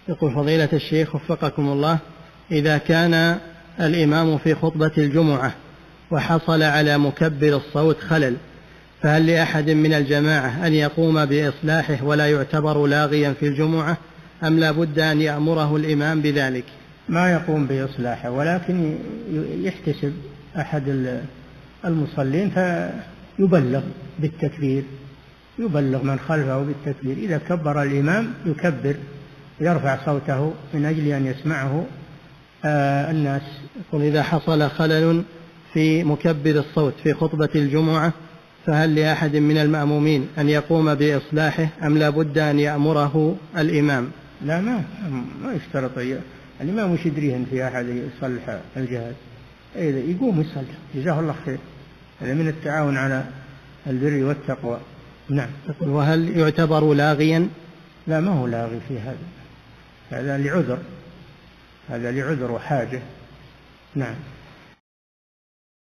يقول فضيلة الشيخ وفقكم الله، إذا كان الإمام في خطبة الجمعة وحصل على مكبر الصوت خلل، فهل لأحد من الجماعة أن يقوم بإصلاحه ولا يعتبر لاغيا في الجمعة، أم لا بد أن يأمره الإمام بذلك؟ ما يقوم بإصلاحه، ولكن يحتسب أحد المصلين فيبلغ بالتكبير، يبلغ من خلفه بالتكبير. إذا كبر الإمام يكبر، يرفع صوته من أجل أن يسمعه الناس. يقول إذا حصل خلل في مكبر الصوت في خطبة الجمعة، فهل لأحد من المأمومين أن يقوم بإصلاحه أم لا بد أن يأمره الإمام؟ لا، ما يشترط الإمام وش يدريهن في أحد يصلح الجهاز، إذا يقوم يصلح جزاه الله خير، هذا من التعاون على البر والتقوى. نعم. وهل يعتبر لاغيا؟ لا، ما هو لاغي في هذا لعذر، هذا لعذر وحاجة. نعم.